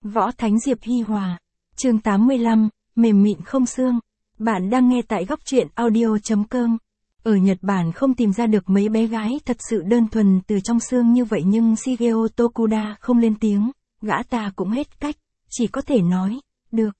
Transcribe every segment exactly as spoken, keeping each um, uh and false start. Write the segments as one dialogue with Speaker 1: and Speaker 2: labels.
Speaker 1: Võ Thánh Diệp Hi Hòa. Chương tám mươi lăm, mềm mịn không xương. Bạn đang nghe tại góc truyện audio chấm com. Ở Nhật Bản không tìm ra được mấy bé gái thật sự đơn thuần từ trong xương như vậy, nhưng Shigeo Tokuda không lên tiếng, gã ta cũng hết cách, chỉ có thể nói, được.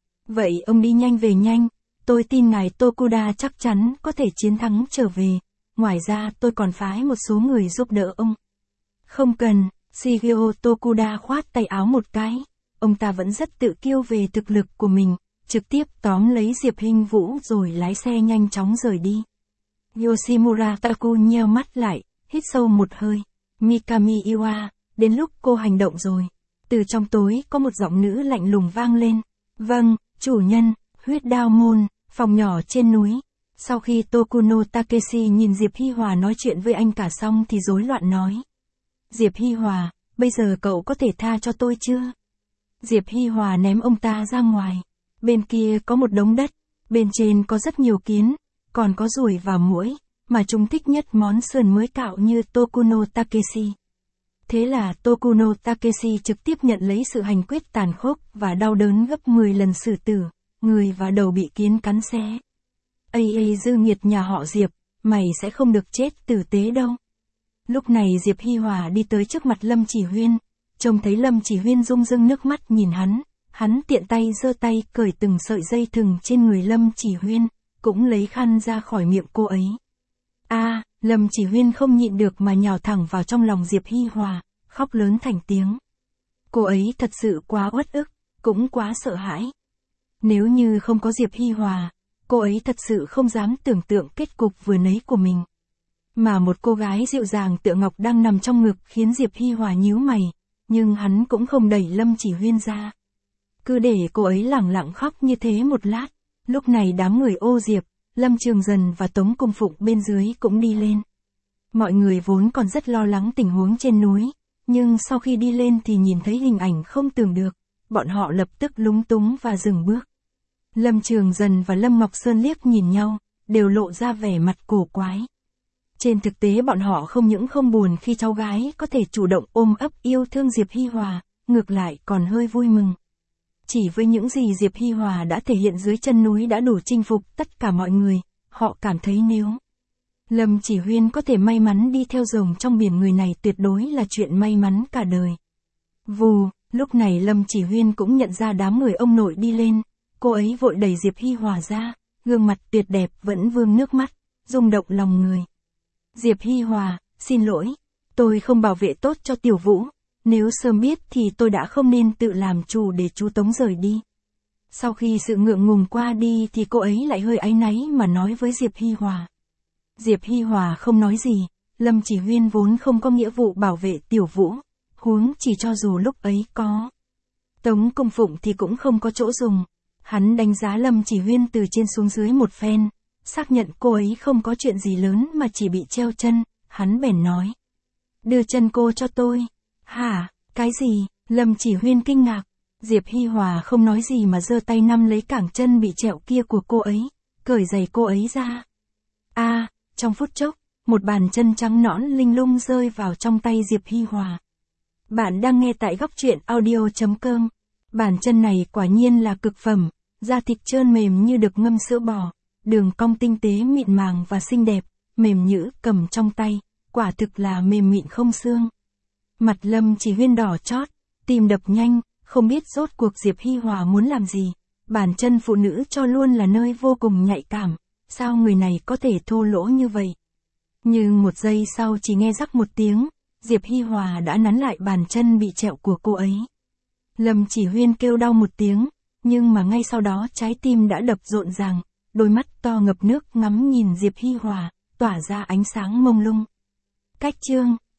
Speaker 1: Vậy ông đi nhanh về nhanh, tôi tin ngài Tokuda chắc chắn có thể chiến thắng trở về, ngoài ra tôi còn phái một số người giúp đỡ ông. Không cần, Shigeo Tokuda khoát tay áo một cái, ông ta vẫn rất tự kiêu về thực lực của mình, trực tiếp tóm lấy Diệp Hinh Vũ rồi lái xe nhanh chóng rời đi. Yoshimura Taku nheo mắt lại, hít sâu một hơi. Mikami Iwa, đến lúc cô hành động rồi. Từ trong tối có một giọng nữ lạnh lùng vang lên. Vâng, chủ nhân, huyết đao môn, phòng nhỏ trên núi. Sau khi Tokuno Takeshi nhìn Diệp Hi Hòa nói chuyện với anh cả xong thì rối loạn nói. Diệp Hi Hòa, bây giờ cậu có thể tha cho tôi chưa? Diệp Hi Hòa ném ông ta ra ngoài. Bên kia có một đống đất, bên trên có rất nhiều kiến, còn có ruồi và muỗi, mà chúng thích nhất món sườn mới cạo như Tokuno Takeshi. Thế là Tokuno Takeshi trực tiếp nhận lấy sự hành quyết tàn khốc và đau đớn gấp mười lần xử tử, người và đầu bị kiến cắn xé. Ây ây dư nghiệt nhà họ Diệp, mày sẽ không được chết tử tế đâu. Lúc này Diệp Hi Hòa đi tới trước mặt Lâm Chỉ Huyên, trông thấy Lâm Chỉ Huyên rưng rưng nước mắt nhìn hắn, hắn tiện tay giơ tay cởi từng sợi dây thừng trên người Lâm Chỉ Huyên, cũng lấy khăn ra khỏi miệng cô ấy. A, à, Lâm Chỉ Huyên không nhịn được mà nhào thẳng vào trong lòng Diệp Hi Hòa, khóc lớn thành tiếng. Cô ấy thật sự quá uất ức, cũng quá sợ hãi. Nếu như không có Diệp Hi Hòa, cô ấy thật sự không dám tưởng tượng kết cục vừa nấy của mình. Mà một cô gái dịu dàng tựa ngọc đang nằm trong ngực khiến Diệp Hi Hòa nhíu mày, nhưng hắn cũng không đẩy Lâm Chỉ Huyên ra. Cứ để cô ấy lẳng lặng khóc như thế một lát, lúc này đám người ô Diệp, Lâm Trường Dần và Tống Cung Phụng bên dưới cũng đi lên. Mọi người vốn còn rất lo lắng tình huống trên núi, nhưng sau khi đi lên thì nhìn thấy hình ảnh không tưởng được, bọn họ lập tức lúng túng và dừng bước. Lâm Trường Dần và Lâm Ngọc Sơn liếc nhìn nhau, đều lộ ra vẻ mặt cổ quái. Trên thực tế bọn họ không những không buồn khi cháu gái có thể chủ động ôm ấp yêu thương Diệp Hi Hòa, ngược lại còn hơi vui mừng. Chỉ với những gì Diệp Hi Hòa đã thể hiện dưới chân núi đã đủ chinh phục tất cả mọi người, họ cảm thấy nếu Lâm Chỉ Huyên có thể may mắn đi theo rồng trong biển người này tuyệt đối là chuyện may mắn cả đời. Vù, lúc này Lâm Chỉ Huyên cũng nhận ra đám người ông nội đi lên, cô ấy vội đẩy Diệp Hi Hòa ra, gương mặt tuyệt đẹp vẫn vương nước mắt, rung động lòng người. Diệp Hi Hòa, xin lỗi, tôi không bảo vệ tốt cho Tiểu Vũ, nếu sớm biết thì tôi đã không nên tự làm chủ để chú Tống rời đi. Sau khi sự ngượng ngùng qua đi thì cô ấy lại hơi áy náy mà nói với Diệp Hi Hòa. Diệp Hi Hòa không nói gì, Lâm Chỉ Huyên vốn không có nghĩa vụ bảo vệ Tiểu Vũ, huống chỉ cho dù lúc ấy có. Tống Cung Phụng thì cũng không có chỗ dùng, hắn đánh giá Lâm Chỉ Huyên từ trên xuống dưới một phen, xác nhận cô ấy không có chuyện gì lớn mà chỉ bị treo chân, hắn bèn nói. Đưa chân cô cho tôi. Hả, cái gì? Lâm Chỉ Huyên kinh ngạc. Diệp Hi Hòa không nói gì mà giơ tay nắm lấy cẳng chân bị trẹo kia của cô ấy, cởi giày cô ấy ra. A, à, trong phút chốc, một bàn chân trắng nõn linh lung rơi vào trong tay Diệp Hi Hòa. Bạn đang nghe tại góc truyện audio chấm com. Bàn chân này quả nhiên là cực phẩm, da thịt trơn mềm như được ngâm sữa bò, đường cong tinh tế mịn màng và xinh đẹp, mềm nhữ cầm trong tay, quả thực là mềm mịn không xương. Mặt Lâm Chỉ Huyên đỏ chót, tim đập nhanh, không biết rốt cuộc Diệp Hi Hòa muốn làm gì. Bàn chân phụ nữ cho luôn là nơi vô cùng nhạy cảm, sao người này có thể thô lỗ như vậy? Nhưng một giây sau chỉ nghe rắc một tiếng, Diệp Hi Hòa đã nắn lại bàn chân bị trẹo của cô ấy. Lâm Chỉ Huyên kêu đau một tiếng, nhưng mà ngay sau đó trái tim đã đập rộn ràng, đôi mắt to ngập nước ngắm nhìn Diệp Hi Hòa, tỏa ra ánh sáng mông lung. Cách chương